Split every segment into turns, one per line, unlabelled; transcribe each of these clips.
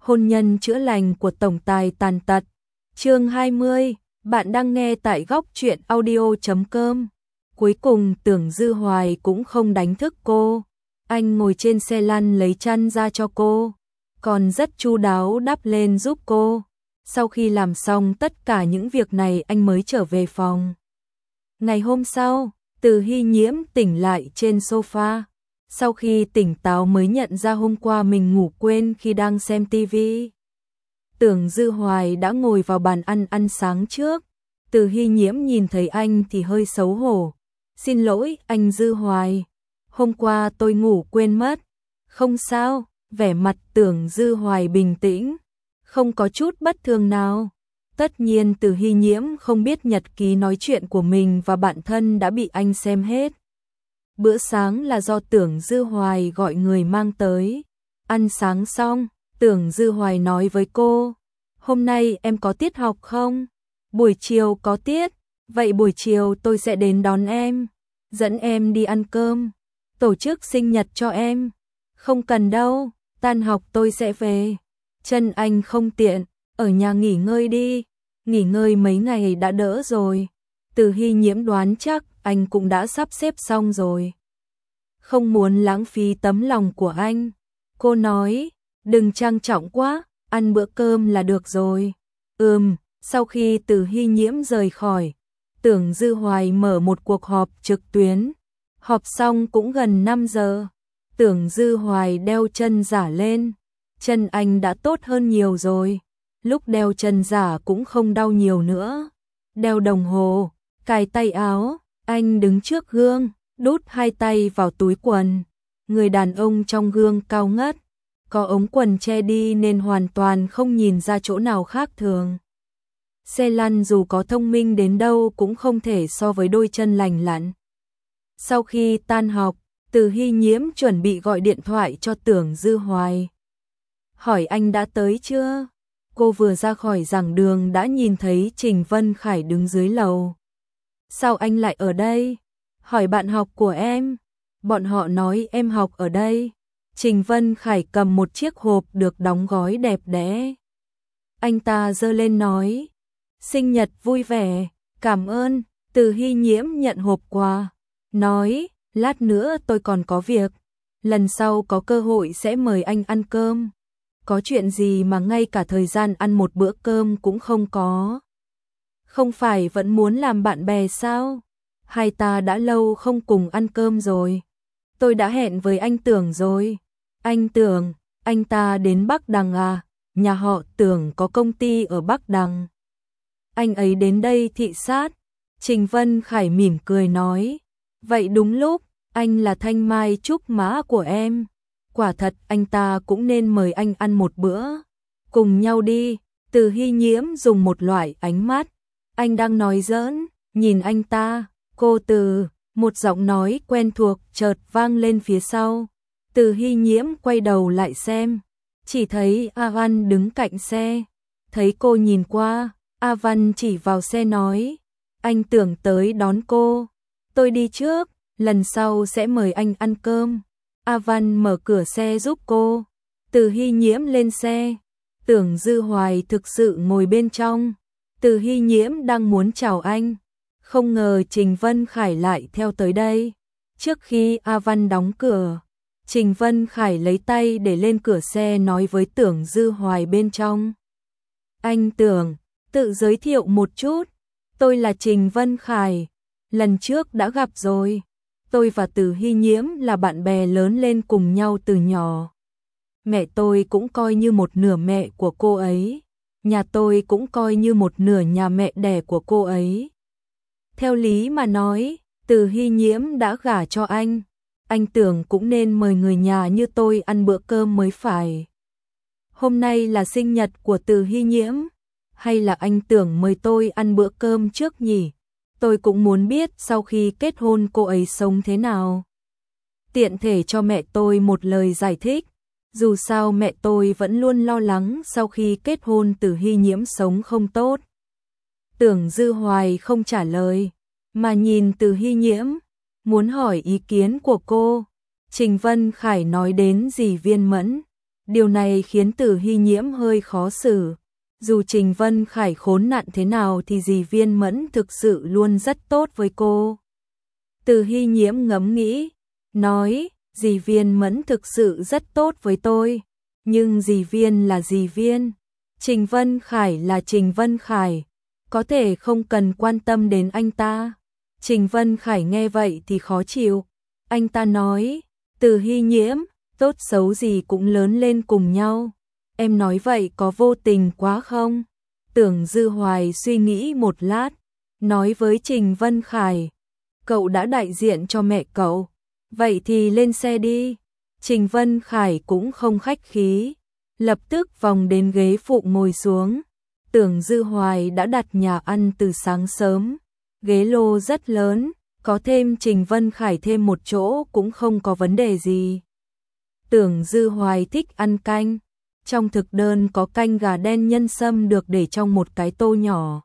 hôn nhân chữa lành của tổng tài tàn tật. Chương 20, bạn đang nghe tại góc truyện audio.com. Cuối cùng Tưởng Dư Hoài cũng không đánh thức cô. Anh ngồi trên xe lăn lấy chăn ra cho cô, còn rất chu đáo đắp lên giúp cô. Sau khi làm xong tất cả những việc này anh mới trở về phòng. Ngày hôm sau, Từ Hy Nhiễm tỉnh lại trên sofa. Sau khi tỉnh táo mới nhận ra hôm qua mình ngủ quên khi đang xem tivi. Tưởng Dư Hoài đã ngồi vào bàn ăn sáng trước. Từ Hy Nhiễm nhìn thấy anh thì hơi xấu hổ. Xin lỗi anh Dư Hoài, hôm qua tôi ngủ quên mất. Không sao, vẻ mặt Tưởng Dư Hoài bình tĩnh, không có chút bất thường nào. Tất nhiên Từ Hy Nhiễm không biết nhật ký nói chuyện của mình và bạn thân đã bị anh xem hết. Bữa sáng là do Tưởng Dư Hoài gọi người mang tới. Ăn sáng xong, Tưởng Dư Hoài nói với cô, hôm nay em có tiết học không? Buổi chiều có tiết, vậy buổi chiều tôi sẽ đến đón em, dẫn em đi ăn cơm, tổ chức sinh nhật cho em. Không cần đâu, tan học tôi sẽ về. Chân anh không tiện, ở nhà nghỉ ngơi đi, nghỉ ngơi mấy ngày đã đỡ rồi. Từ Hy Nhiễm đoán chắc anh cũng đã sắp xếp xong rồi. Không muốn lãng phí tấm lòng của anh. Cô nói, đừng trang trọng quá, ăn bữa cơm là được rồi. Sau khi Từ Hy Nhiễm rời khỏi, Tưởng Dư Hoài mở một cuộc họp trực tuyến. Họp xong cũng gần 5 giờ. Tưởng Dư Hoài đeo chân giả lên. Chân anh đã tốt hơn nhiều rồi. Lúc đeo chân giả cũng không đau nhiều nữa. Đeo đồng hồ, cài tay áo, anh đứng trước gương, đút hai tay vào túi quần. Người đàn ông trong gương cao ngất, có ống quần che đi nên hoàn toàn không nhìn ra chỗ nào khác thường. Xe lăn dù có thông minh đến đâu cũng không thể so với đôi chân lành lặn. Sau khi tan học, Từ Hy Nhiễm chuẩn bị gọi điện thoại cho Tưởng Dư Hoài. Hỏi anh đã tới chưa? Cô vừa ra khỏi giảng đường đã nhìn thấy Trình Vân Khải đứng dưới lầu. Sao anh lại ở đây? Hỏi bạn học của em. Bọn họ nói em học ở đây. Trình Vân Khải cầm một chiếc hộp được đóng gói đẹp đẽ. Anh ta giơ lên nói, sinh nhật vui vẻ, cảm ơn. Từ Hy Nhiễm nhận hộp quà, nói, lát nữa tôi còn có việc, lần sau có cơ hội sẽ mời anh ăn cơm. Có chuyện gì mà ngay cả thời gian ăn một bữa cơm cũng không có? Không phải vẫn muốn làm bạn bè sao? Hai ta đã lâu không cùng ăn cơm rồi. Tôi đã hẹn với anh Tưởng rồi. Anh Tưởng, anh ta đến Bắc Đằng à? Nhà họ Tưởng có công ty ở Bắc Đằng. Anh ấy đến đây thị sát. Trình Vân Khải mỉm cười nói, vậy đúng lúc, anh là thanh mai trúc mã của em. Quả thật anh ta cũng nên mời anh ăn một bữa. Cùng nhau đi. Từ Hy Nhiễm dùng một loại ánh mắt. Anh đang nói giỡn, nhìn anh ta. Cô Từ, một giọng nói quen thuộc chợt vang lên phía sau. Từ Hy Nhiễm quay đầu lại xem, chỉ thấy A Văn đứng cạnh xe. Thấy cô nhìn qua, A Văn chỉ vào xe nói, anh Tưởng tới đón cô. Tôi đi trước, lần sau sẽ mời anh ăn cơm. A Văn mở cửa xe giúp cô. Từ Hy Nhiễm lên xe. Tưởng Dư Hoài thực sự ngồi bên trong. Từ Hy Nhiễm đang muốn chào anh, không ngờ Trình Vân Khải lại theo tới đây. Trước khi A Văn đóng cửa, Trình Vân Khải lấy tay để lên cửa xe nói với Tưởng Dư Hoài bên trong. Anh Tưởng, tự giới thiệu một chút. Tôi là Trình Vân Khải. Lần trước đã gặp rồi. Tôi và Từ Hy Nhiễm là bạn bè lớn lên cùng nhau từ nhỏ. Mẹ tôi cũng coi như một nửa mẹ của cô ấy. Nhà tôi cũng coi như một nửa nhà mẹ đẻ của cô ấy. Theo lý mà nói, Từ Hy Nhiễm đã gả cho anh Tưởng cũng nên mời người nhà như tôi ăn bữa cơm mới phải. Hôm nay là sinh nhật của Từ Hy Nhiễm, hay là anh Tưởng mời tôi ăn bữa cơm trước nhỉ? Tôi cũng muốn biết sau khi kết hôn cô ấy sống thế nào. Tiện thể cho mẹ tôi một lời giải thích. Dù sao mẹ tôi vẫn luôn lo lắng sau khi kết hôn Từ Hy Nhiễm sống không tốt. Tưởng Dư Hoài không trả lời, mà nhìn Từ Hy Nhiễm, muốn hỏi ý kiến của cô. Trình Vân Khải nói đến dì Viên Mẫn, Điều này khiến Từ Hy Nhiễm hơi khó xử. Dù Trình Vân Khải khốn nạn thế nào thì dì Viên Mẫn thực sự luôn rất tốt với cô. Từ Hy Nhiễm ngẫm nghĩ, nói, dì Viên Mẫn thực sự rất tốt với tôi, nhưng dì Viên là dì Viên, Trình Vân Khải là Trình Vân Khải, có thể không cần quan tâm đến anh ta. Trình Vân Khải nghe vậy thì khó chịu, anh ta nói, Từ Hy Nhiễm, tốt xấu gì cũng lớn lên cùng nhau, em nói vậy có vô tình quá không? Tưởng Dư Hoài suy nghĩ một lát, nói với Trình Vân Khải, cậu đã đại diện cho mẹ cậu, vậy thì lên xe đi. Trình Vân Khải cũng không khách khí, lập tức vòng đến ghế phụ ngồi xuống. Tưởng Dư Hoài đã đặt nhà ăn từ sáng sớm, ghế lô rất lớn, có thêm Trình Vân Khải thêm một chỗ cũng không có vấn đề gì. Tưởng Dư Hoài thích ăn canh, trong thực đơn có canh gà đen nhân sâm được để trong một cái tô nhỏ.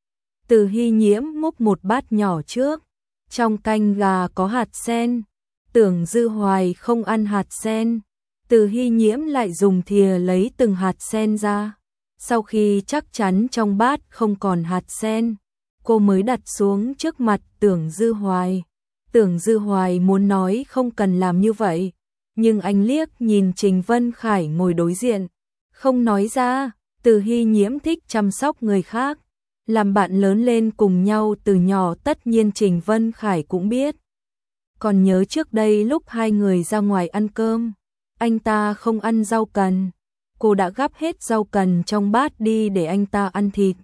Từ Hy Nhiễm múc một bát nhỏ trước, trong canh gà có hạt sen. Tưởng Dư Hoài không ăn hạt sen, Từ Hy Nhiễm lại dùng thìa lấy từng hạt sen ra. Sau khi chắc chắn trong bát không còn hạt sen, cô mới đặt xuống trước mặt Tưởng Dư Hoài. Tưởng Dư Hoài muốn nói không cần làm như vậy, nhưng anh liếc nhìn Trình Vân Khải ngồi đối diện, không nói ra. Từ Hy Nhiễm thích chăm sóc người khác, làm bạn lớn lên cùng nhau từ nhỏ, tất nhiên Trình Vân Khải cũng biết. Còn nhớ trước đây lúc hai người ra ngoài ăn cơm, anh ta không ăn rau cần, cô đã gắp hết rau cần trong bát đi để anh ta ăn thịt.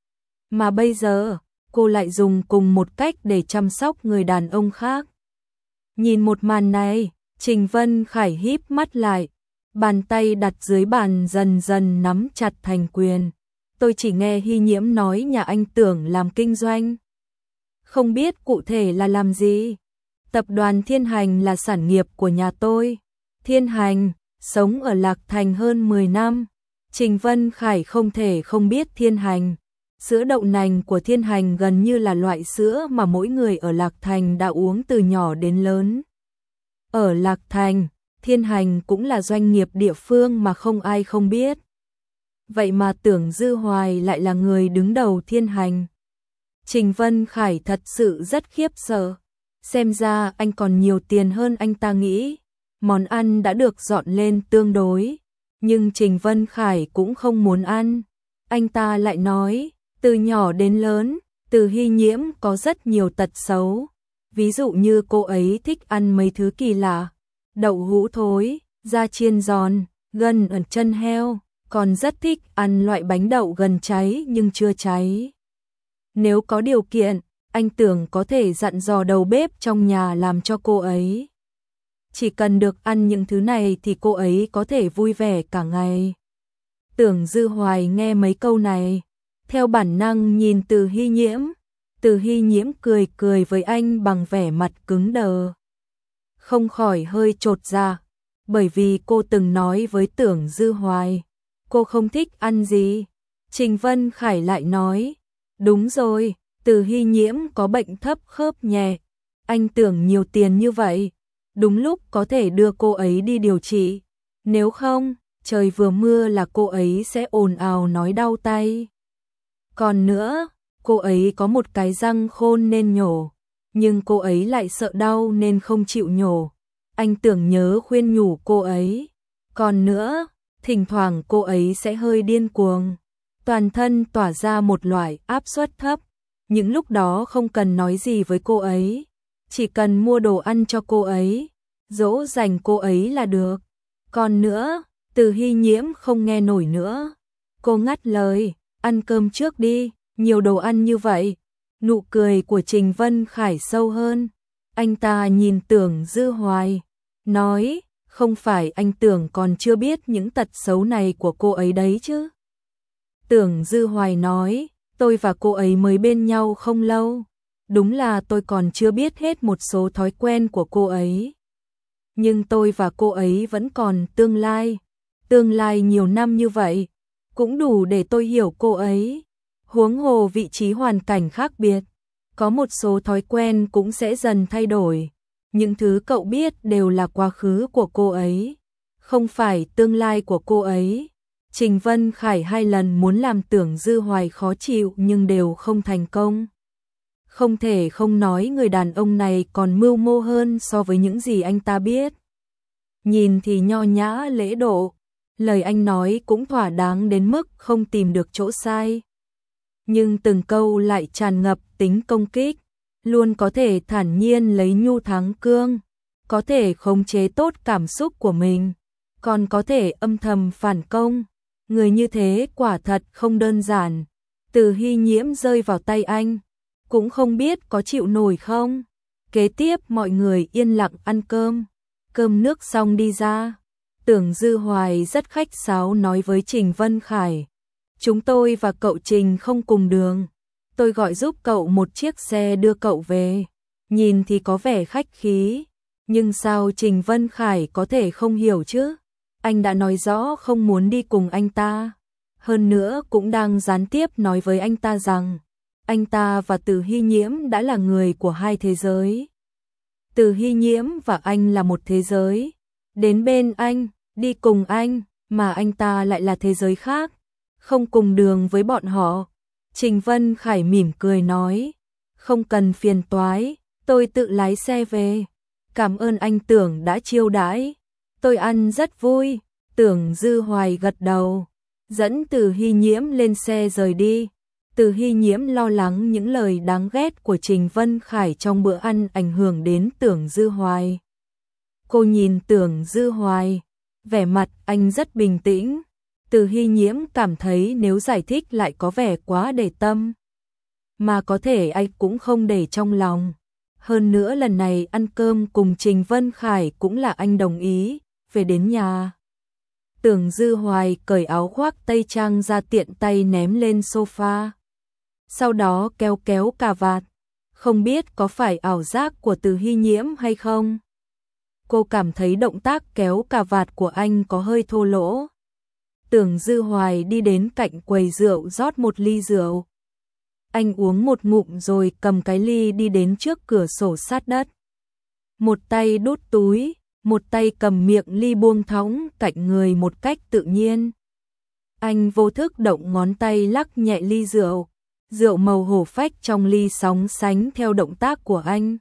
Mà bây giờ, cô lại dùng cùng một cách để chăm sóc người đàn ông khác. Nhìn một màn này, Trình Vân Khải híp mắt lại, bàn tay đặt dưới bàn dần dần nắm chặt thành quyền. Tôi chỉ nghe Hy Nhiễm nói nhà anh Tưởng làm kinh doanh, không biết cụ thể là làm gì. Tập đoàn Thiên Hành là sản nghiệp của nhà tôi. Thiên Hành, sống ở Lạc Thành hơn 10 năm. Trình Vân Khải không thể không biết Thiên Hành. Sữa đậu nành của Thiên Hành gần như là loại sữa mà mỗi người ở Lạc Thành đã uống từ nhỏ đến lớn. Ở Lạc Thành, Thiên Hành cũng là doanh nghiệp địa phương mà không ai không biết. Vậy mà Tưởng Dư Hoài lại là người đứng đầu Thiên Hành. Trình Vân Khải thật sự rất khiếp sợ. Xem ra anh còn nhiều tiền hơn anh ta nghĩ. Món ăn đã được dọn lên tương đối, nhưng Trình Vân Khải cũng không muốn ăn. Anh ta lại nói, từ nhỏ đến lớn, Từ Hy Nhiễm có rất nhiều tật xấu. Ví dụ như cô ấy thích ăn mấy thứ kỳ lạ, đậu hũ thối, da chiên giòn, gân ở chân heo, còn rất thích ăn loại bánh đậu gần cháy nhưng chưa cháy. Nếu có điều kiện, anh Tưởng có thể dặn dò đầu bếp trong nhà làm cho cô ấy. Chỉ cần được ăn những thứ này thì cô ấy có thể vui vẻ cả ngày. Tưởng Dư Hoài nghe mấy câu này, theo bản năng nhìn Từ Hy Nhiễm. Từ Hy Nhiễm cười cười với anh bằng vẻ mặt cứng đờ. Không khỏi hơi chột dạ, bởi vì cô từng nói với Tưởng Dư Hoài, cô không thích ăn gì. Trình Vân Khải lại nói, đúng rồi, Từ Hy Nhiễm có bệnh thấp khớp nhẹ. Anh Tưởng nhiều tiền như vậy, đúng lúc có thể đưa cô ấy đi điều trị. Nếu không, trời vừa mưa là cô ấy sẽ ồn ào nói đau tay. Còn nữa, cô ấy có một cái răng khôn nên nhổ, nhưng cô ấy lại sợ đau nên không chịu nhổ. Anh Tưởng nhớ khuyên nhủ cô ấy. Còn nữa, thỉnh thoảng cô ấy sẽ hơi điên cuồng, toàn thân tỏa ra một loại áp suất thấp. Những lúc đó không cần nói gì với cô ấy, chỉ cần mua đồ ăn cho cô ấy, dỗ dành cô ấy là được. Còn nữa, Từ Hy Nhiễm không nghe nổi nữa. Cô ngắt lời, ăn cơm trước đi, nhiều đồ ăn như vậy. Nụ cười của Trình Vân Khải sâu hơn. Anh ta nhìn Tưởng Dư Hoài, nói, không phải anh Tưởng còn chưa biết những tật xấu này của cô ấy đấy chứ. Tưởng Dư Hoài nói, tôi và cô ấy mới bên nhau không lâu. Đúng là tôi còn chưa biết hết một số thói quen của cô ấy. Nhưng tôi và cô ấy vẫn còn tương lai. Tương lai nhiều năm như vậy, cũng đủ để tôi hiểu cô ấy. Huống hồ vị trí hoàn cảnh khác biệt, có một số thói quen cũng sẽ dần thay đổi. Những thứ cậu biết đều là quá khứ của cô ấy, không phải tương lai của cô ấy. Trình Vân Khải 2 lần muốn làm Tưởng Dư Hoài khó chịu nhưng đều không thành công. Không thể không nói người đàn ông này còn mưu mô hơn so với những gì anh ta biết. Nhìn thì nho nhã lễ độ, lời anh nói cũng thỏa đáng đến mức không tìm được chỗ sai. Nhưng từng câu lại tràn ngập tính công kích, luôn có thể thản nhiên lấy nhu thắng cương, có thể khống chế tốt cảm xúc của mình, còn có thể âm thầm phản công. Người như thế quả thật không đơn giản. Từ Hy Nhiễm rơi vào tay anh, cũng không biết có chịu nổi không. Kế tiếp mọi người yên lặng ăn cơm. Cơm nước xong đi ra, Tưởng Dư Hoài rất khách sáo nói với Trình Vân Khải. Chúng tôi và cậu Trình không cùng đường. Tôi gọi giúp cậu một chiếc xe đưa cậu về. Nhìn thì có vẻ khách khí, nhưng sao Trình Vân Khải có thể không hiểu chứ? Anh đã nói rõ không muốn đi cùng anh ta. Hơn nữa cũng đang gián tiếp nói với anh ta rằng anh ta và Từ Hy Nhiễm đã là người của hai thế giới. Từ Hy Nhiễm và anh là một thế giới. Đến bên anh, đi cùng anh, mà anh ta lại là thế giới khác. Không cùng đường với bọn họ. Trình Vân Khải mỉm cười nói. Không cần phiền toái, tôi tự lái xe về. Cảm ơn anh Tưởng đã chiêu đãi. Tôi ăn rất vui. Tưởng Dư Hoài gật đầu, dẫn Từ Hy Nhiễm lên xe rời đi. Từ Hy Nhiễm lo lắng những lời đáng ghét của Trình Vân Khải trong bữa ăn ảnh hưởng đến Tưởng Dư Hoài. Cô nhìn Tưởng Dư Hoài, vẻ mặt anh rất bình tĩnh. Từ Hy Nhiễm cảm thấy nếu giải thích lại có vẻ quá để tâm, mà có thể anh cũng không để trong lòng. Hơn nữa lần này ăn cơm cùng Trình Vân Khải cũng là anh đồng ý. Về đến nhà, Tưởng Dư Hoài cởi áo khoác tây trang ra tiện tay ném lên sofa. Sau đó kéo kéo cà vạt. Không biết có phải ảo giác của Từ Hy Nhiễm hay không? Cô cảm thấy động tác kéo cà vạt của anh có hơi thô lỗ. Tưởng Dư Hoài đi đến cạnh quầy rượu rót một ly rượu. Anh uống một ngụm rồi cầm cái ly đi đến trước cửa sổ sát đất. Một tay đút túi, một tay cầm miệng ly buông thõng cạnh người một cách tự nhiên. Anh vô thức động ngón tay lắc nhẹ ly rượu. Rượu màu hổ phách trong ly sóng sánh theo động tác của anh.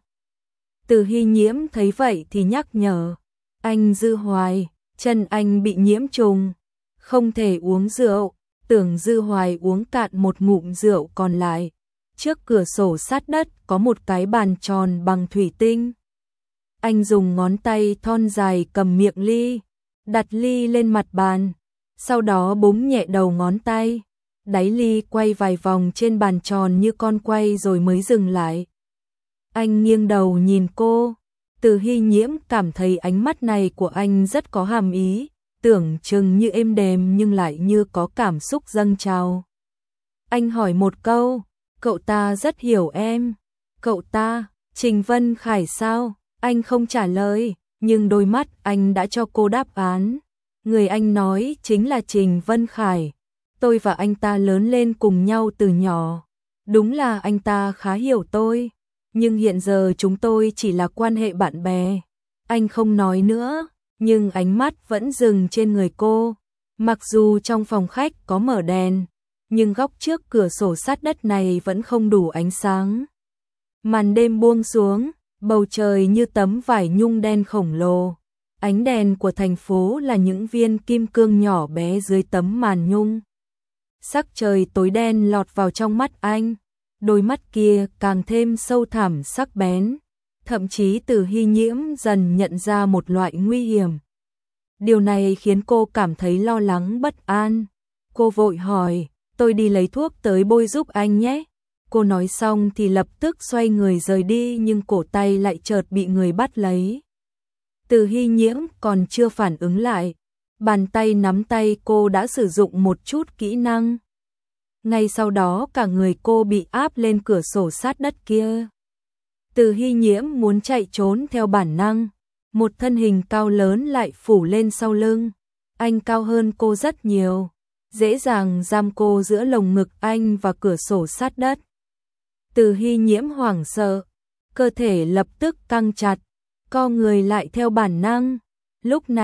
Từ Hy Nhiễm thấy vậy thì nhắc nhở. Anh Dư Hoài, chân anh bị nhiễm trùng, không thể uống rượu. Tưởng Dư Hoài uống cạn một ngụm rượu còn lại. Trước cửa sổ sát đất có một cái bàn tròn bằng thủy tinh. Anh dùng ngón tay thon dài cầm miệng ly, đặt ly lên mặt bàn, sau đó búng nhẹ đầu ngón tay. Đáy ly quay vài vòng trên bàn tròn như con quay rồi mới dừng lại. Anh nghiêng đầu nhìn cô. Từ Hy Nhiễm cảm thấy ánh mắt này của anh rất có hàm ý, tưởng chừng như êm đềm nhưng lại như có cảm xúc dâng trào. Anh hỏi một câu, cậu ta rất hiểu em. Cậu ta, Trình Vân Khải sao? Anh không trả lời, nhưng đôi mắt anh đã cho cô đáp án. Người anh nói chính là Trình Vân Khải. Tôi và anh ta lớn lên cùng nhau từ nhỏ. Đúng là anh ta khá hiểu tôi, nhưng hiện giờ chúng tôi chỉ là quan hệ bạn bè. Anh không nói nữa, nhưng ánh mắt vẫn dừng trên người cô. Mặc dù trong phòng khách có mở đèn, nhưng góc trước cửa sổ sát đất này vẫn không đủ ánh sáng. Màn đêm buông xuống, bầu trời như tấm vải nhung đen khổng lồ. Ánh đèn của thành phố là những viên kim cương nhỏ bé dưới tấm màn nhung. Sắc trời tối đen lọt vào trong mắt anh, đôi mắt kia càng thêm sâu thẳm sắc bén, thậm chí Từ Hy Nhiễm dần nhận ra một loại nguy hiểm. Điều này khiến cô cảm thấy lo lắng bất an. Cô vội hỏi, tôi đi lấy thuốc tới bôi giúp anh nhé. Cô nói xong thì lập tức xoay người rời đi nhưng cổ tay lại chợt bị người bắt lấy. Từ Hy Nhiễm còn chưa phản ứng lại, bàn tay nắm tay cô đã sử dụng một chút kỹ năng. Ngay sau đó cả người cô bị áp lên cửa sổ sát đất kia. Từ Hy Nhiễm muốn chạy trốn theo bản năng, một thân hình cao lớn lại phủ lên sau lưng. Anh cao hơn cô rất nhiều, dễ dàng giam cô giữa lồng ngực anh và cửa sổ sát đất. Từ Hy Nhiễm hoảng sợ, cơ thể lập tức căng chặt, co người lại theo bản năng. Lúc này,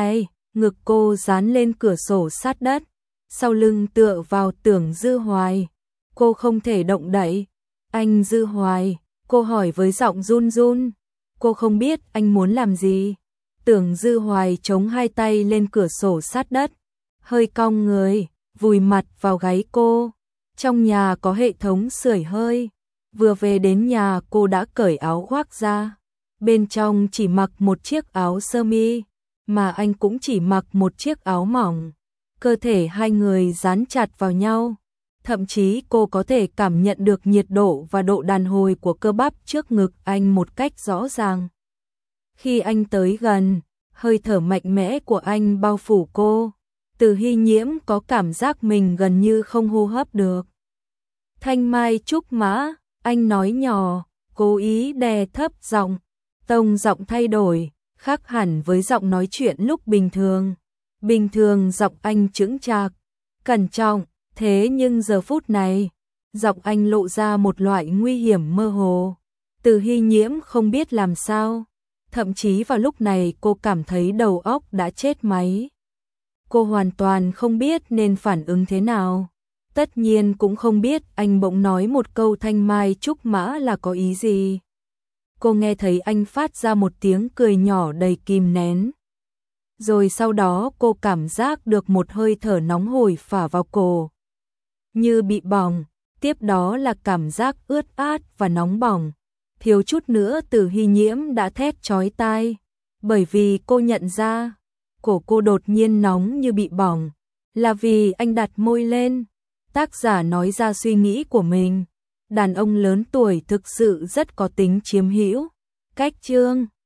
ngực cô dán lên cửa sổ sát đất, sau lưng tựa vào Tưởng Dư Hoài. Cô không thể động đậy. Anh Dư Hoài, cô hỏi với giọng run run. Cô không biết anh muốn làm gì. Tưởng Dư Hoài chống hai tay lên cửa sổ sát đất, hơi cong người, vùi mặt vào gáy cô. Trong nhà có hệ thống sưởi hơi. Vừa về đến nhà cô đã cởi áo khoác ra. Bên trong chỉ mặc một chiếc áo sơ mi, mà anh cũng chỉ mặc một chiếc áo mỏng. Cơ thể hai người dán chặt vào nhau. Thậm chí cô có thể cảm nhận được nhiệt độ và độ đàn hồi của cơ bắp trước ngực anh một cách rõ ràng. Khi anh tới gần, hơi thở mạnh mẽ của anh bao phủ cô. Từ Hy Nhiễm có cảm giác mình gần như không hô hấp được. Thanh mai trúc mã, anh nói nhỏ, cố ý đè thấp giọng. Tông giọng thay đổi, khác hẳn với giọng nói chuyện lúc bình thường. Bình thường giọng anh chững chạc, cẩn trọng, thế nhưng giờ phút này, giọng anh lộ ra một loại nguy hiểm mơ hồ. Từ Hy Nhiễm không biết làm sao, thậm chí vào lúc này cô cảm thấy đầu óc đã chết máy. Cô hoàn toàn không biết nên phản ứng thế nào. Tất nhiên cũng không biết anh bỗng nói một câu thanh mai trúc mã là có ý gì. Cô nghe thấy anh phát ra một tiếng cười nhỏ đầy kìm nén. Rồi sau đó cô cảm giác được một hơi thở nóng hổi phả vào cổ. Như bị bỏng, tiếp đó là cảm giác ướt át và nóng bỏng. Thiếu chút nữa Từ Hy Nhiễm đã thét chói tai, bởi vì cô nhận ra, cổ cô đột nhiên nóng như bị bỏng, là vì anh đặt môi lên. Tác giả nói ra suy nghĩ của mình. Đàn ông lớn tuổi thực sự rất có tính chiếm hữu. Cách chương